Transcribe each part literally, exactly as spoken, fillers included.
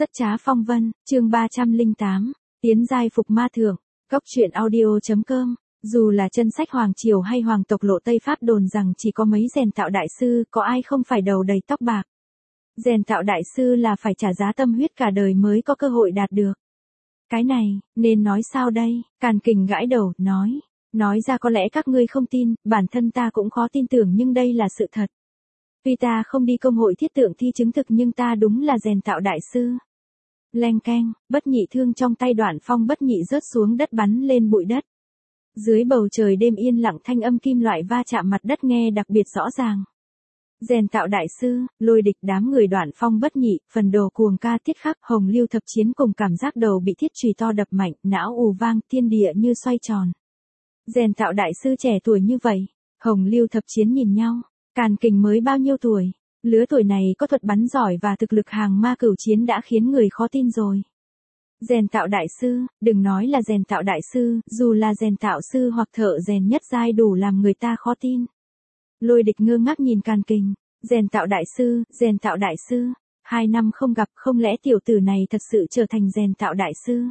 Rất trá phong vân, chương ba trăm lẻ tám, tiến giai phục ma thượng, góc truyện audio.com. Dù là chân sách Hoàng Triều hay Hoàng tộc Lộ Tây Pháp đồn rằng chỉ có mấy rèn tạo đại sư, có ai không phải đầu đầy tóc bạc. Rèn tạo đại sư là phải trả giá tâm huyết cả đời mới có cơ hội đạt được. Cái này, nên nói sao đây? Càn Kình gãi đầu, nói. Nói ra có lẽ các ngươi không tin, bản thân ta cũng khó tin tưởng nhưng đây là sự thật. Tuy ta không đi công hội thiết tượng thi chứng thực nhưng ta đúng là rèn tạo đại sư. Leng keng, bất nhị thương trong tay Đoạn Phong bất nhị rớt xuống đất bắn lên bụi đất. Dưới bầu trời đêm yên lặng thanh âm kim loại va chạm mặt đất nghe đặc biệt rõ ràng. Rèn tạo đại sư, Lôi Địch đám người Đoạn Phong bất nhị, phần đồ cuồng ca tiết khắc, Hồng Lưu thập chiến cùng cảm giác đầu bị thiết chùy to đập mạnh, não ù vang, thiên địa như xoay tròn. Rèn tạo đại sư trẻ tuổi như vậy, Hồng Lưu thập chiến nhìn nhau, Càn Kình mới bao nhiêu tuổi, lứa tuổi này có thuật bắn giỏi và thực lực hàng ma cửu chiến đã khiến người khó tin rồi. Rèn tạo đại sư, đừng nói là rèn tạo đại sư, dù là rèn tạo sư hoặc thợ rèn nhất giai đủ làm người ta khó tin. Lôi Địch ngơ ngác nhìn Càn Kình, rèn tạo đại sư, rèn tạo đại sư, hai năm không gặp không lẽ tiểu tử này thật sự trở thành rèn tạo đại sư.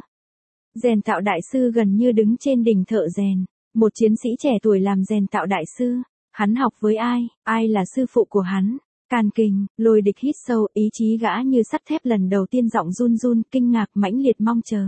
Rèn tạo đại sư gần như đứng trên đỉnh thợ rèn, một chiến sĩ trẻ tuổi làm rèn tạo đại sư, hắn học với ai, ai là sư phụ của hắn. Càn Kình, Lôi Địch hít sâu, ý chí gã như sắt thép lần đầu tiên giọng run run, kinh ngạc mãnh liệt mong chờ.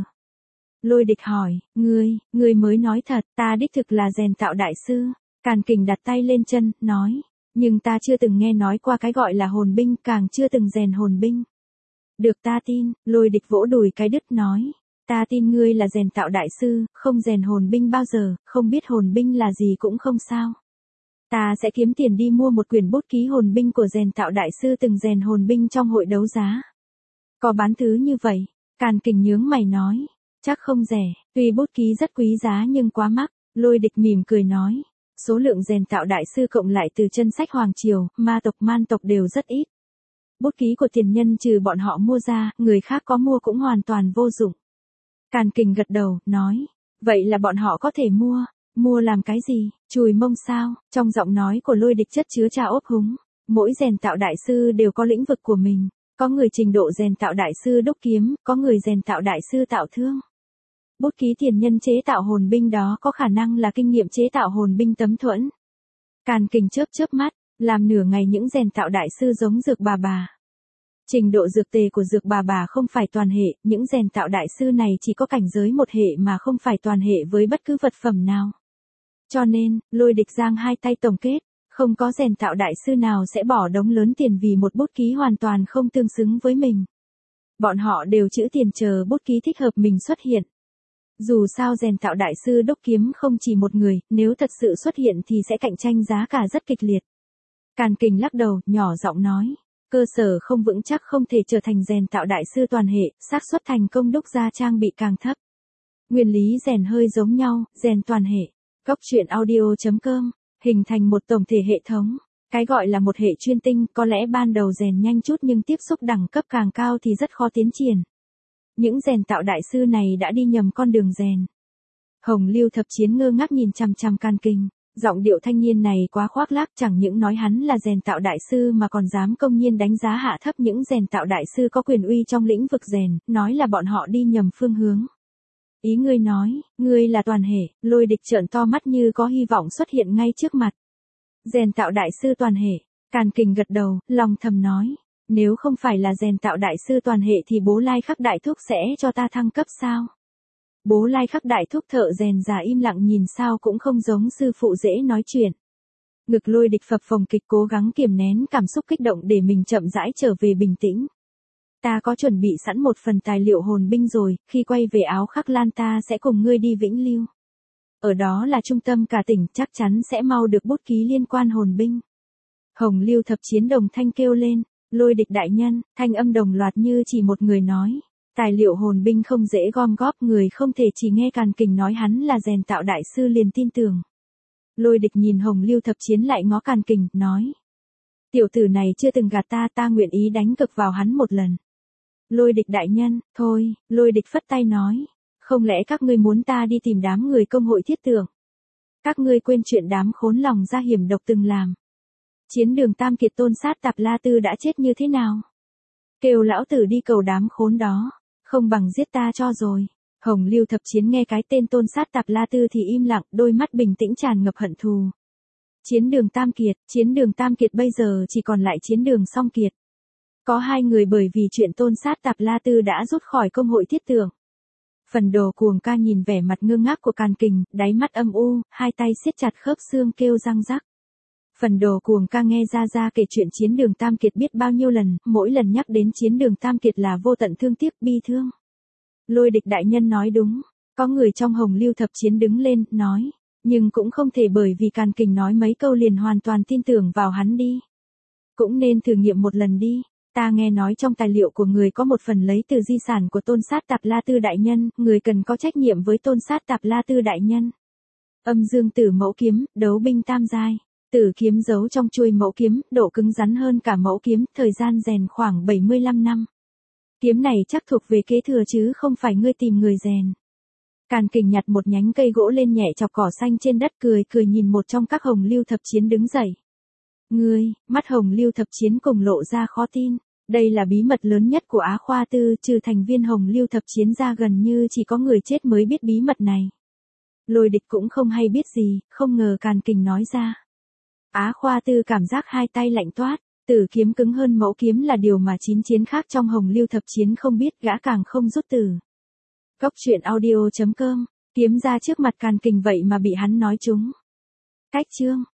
Lôi Địch hỏi, ngươi, ngươi mới nói thật, ta đích thực là rèn tạo đại sư. Càn Kình đặt tay lên chân, nói, nhưng ta chưa từng nghe nói qua cái gọi là hồn binh, càng chưa từng rèn hồn binh. Được ta tin, Lôi Địch vỗ đùi cái đứt nói, ta tin ngươi là rèn tạo đại sư, không rèn hồn binh bao giờ, không biết hồn binh là gì cũng không sao. Ta sẽ kiếm tiền đi mua một quyển bút ký hồn binh của rèn tạo đại sư từng rèn hồn binh trong hội đấu giá. Có bán thứ như vậy, Càn Kình nhướng mày nói, chắc không rẻ, tuy bút ký rất quý giá nhưng quá mắc. Lôi Địch mỉm cười nói, số lượng rèn tạo đại sư cộng lại từ chân sách Hoàng Triều, ma tộc man tộc đều rất ít. Bút ký của tiền nhân trừ bọn họ mua ra, người khác có mua cũng hoàn toàn vô dụng. Càn Kình gật đầu, nói, vậy là bọn họ có thể mua. Mua làm cái gì, chùi mông sao? Trong giọng nói của Lôi Địch chất chứa trà ốp húng. Mỗi rèn tạo đại sư đều có lĩnh vực của mình. Có người trình độ rèn tạo đại sư đúc kiếm, có người rèn tạo đại sư tạo thương. Bút ký tiền nhân chế tạo hồn binh đó có khả năng là kinh nghiệm chế tạo hồn binh tấm thuẫn. Càn Kình chớp chớp mắt, làm nửa ngày những rèn tạo đại sư giống dược bà bà. Trình độ dược tề của dược bà bà không phải toàn hệ, những rèn tạo đại sư này chỉ có cảnh giới một hệ mà không phải toàn hệ với bất cứ vật phẩm nào. Cho nên, Lôi Địch giang hai tay tổng kết, không có rèn tạo đại sư nào sẽ bỏ đống lớn tiền vì một bút ký hoàn toàn không tương xứng với mình. Bọn họ đều trữ tiền chờ bút ký thích hợp mình xuất hiện. Dù sao rèn tạo đại sư đúc kiếm không chỉ một người, nếu thật sự xuất hiện thì sẽ cạnh tranh giá cả rất kịch liệt. Càn Kình lắc đầu, nhỏ giọng nói, cơ sở không vững chắc không thể trở thành rèn tạo đại sư toàn hệ, xác suất thành công đúc ra trang bị càng thấp. Nguyên lý rèn hơi giống nhau, rèn toàn hệ. Góc truyện audio.com, hình thành một tổng thể hệ thống. Cái gọi là một hệ chuyên tinh, có lẽ ban đầu rèn nhanh chút nhưng tiếp xúc đẳng cấp càng cao thì rất khó tiến triển. Những rèn tạo đại sư này đã đi nhầm con đường rèn. Hồng Lưu thập chiến ngơ ngác nhìn chằm chằm Càn Kình, giọng điệu thanh niên này quá khoác lác, chẳng những nói hắn là rèn tạo đại sư mà còn dám công nhiên đánh giá hạ thấp những rèn tạo đại sư có quyền uy trong lĩnh vực rèn, nói là bọn họ đi nhầm phương hướng. Ý ngươi nói, ngươi là toàn hệ. Lôi Địch trợn to mắt như có hy vọng xuất hiện ngay trước mặt. Rèn tạo đại sư toàn hệ. Càn Kình gật đầu, lòng thầm nói, nếu không phải là rèn tạo đại sư toàn hệ thì Bố Lai Khắc đại thúc sẽ cho ta thăng cấp sao? Bố Lai Khắc đại thúc thợ rèn già im lặng nhìn sao cũng không giống sư phụ dễ nói chuyện. Ngực Lôi Địch phập phồng kịch cố gắng kiềm nén cảm xúc kích động để mình chậm rãi trở về bình tĩnh. Ta có chuẩn bị sẵn một phần tài liệu hồn binh rồi, khi quay về Áo Khắc Lan ta sẽ cùng ngươi đi Vĩnh Lưu. Ở đó là trung tâm cả tỉnh, chắc chắn sẽ mau được bút ký liên quan hồn binh. Hồng Lưu thập chiến đồng thanh kêu lên, Lôi Địch đại nhân, thanh âm đồng loạt như chỉ một người nói. Tài liệu hồn binh không dễ gom góp, người không thể chỉ nghe Càn Kình nói hắn là rèn tạo đại sư liền tin tưởng. Lôi Địch nhìn Hồng Lưu thập chiến lại ngó Càn Kình, nói. Tiểu tử này chưa từng gạt ta, ta nguyện ý đánh cực vào hắn một lần. Lôi Địch đại nhân, thôi, Lôi Địch phất tay nói, không lẽ các ngươi muốn ta đi tìm đám người công hội thiết tượng? Các ngươi quên chuyện đám khốn lòng ra hiểm độc từng làm. Chiến đường Tam Kiệt Tôn sát Tạp La Tư đã chết như thế nào? kêu lão tử đi cầu đám khốn đó, không bằng giết ta cho rồi. Hồng Lưu Thập Chiến nghe cái tên Tôn Sát Tạp La Tư thì im lặng, đôi mắt bình tĩnh tràn ngập hận thù. Chiến đường Tam Kiệt, chiến đường Tam Kiệt bây giờ chỉ còn lại chiến đường Song Kiệt. Có hai người bởi vì chuyện Tôn Sát Tạp La Tư đã rút khỏi công hội thiết tưởng. Phần Đồ Cuồng Ca nhìn vẻ mặt ngơ ngác của Càn Kình, đáy mắt âm u, hai tay siết chặt khớp xương kêu răng rắc. Phần Đồ Cuồng Ca nghe Gia Gia kể chuyện chiến đường Tam Kiệt biết bao nhiêu lần, mỗi lần nhắc đến chiến đường Tam Kiệt là vô tận thương tiếc bi thương. Lôi Địch đại nhân nói đúng, có người trong Hồng Lưu Thập Chiến đứng lên, nói, nhưng cũng không thể bởi vì Càn Kình nói mấy câu liền hoàn toàn tin tưởng vào hắn đi. Cũng nên thử nghiệm một lần đi, ta nghe nói trong tài liệu của người có một phần lấy từ di sản của Tôn Sát Tạp La Tư đại nhân, người cần có trách nhiệm với Tôn Sát Tạp La Tư đại nhân. Âm Dương Tử Mẫu Kiếm, đấu binh tam giai. Tử kiếm giấu trong chuôi mẫu kiếm, độ cứng rắn hơn cả mẫu kiếm, thời gian rèn khoảng bảy mươi lăm năm. Kiếm này chắc thuộc về kế thừa chứ không phải ngươi tìm người rèn. Càn Kình nhặt một nhánh cây gỗ lên nhẹ chọc cỏ xanh trên đất, cười cười nhìn một trong các Hồng Lưu Thập Chiến đứng dậy. Ngươi, mắt Hồng Lưu Thập Chiến cùng lộ ra khó tin. Đây là bí mật lớn nhất của Á Khoa Tư, trừ thành viên Hồng Lưu Thập Chiến ra gần như chỉ có người chết mới biết bí mật này. Lôi Địch cũng không hay biết gì, không ngờ Càn Kình nói ra. Á Khoa Tư cảm giác hai tay lạnh toát, tử kiếm cứng hơn mẫu kiếm là điều mà chín chiến khác trong Hồng Lưu Thập Chiến không biết, gã càng không rút từ. Cốc truyện audio chấm com, kiếm ra trước mặt Càn Kình vậy mà bị hắn nói trúng. Cách chương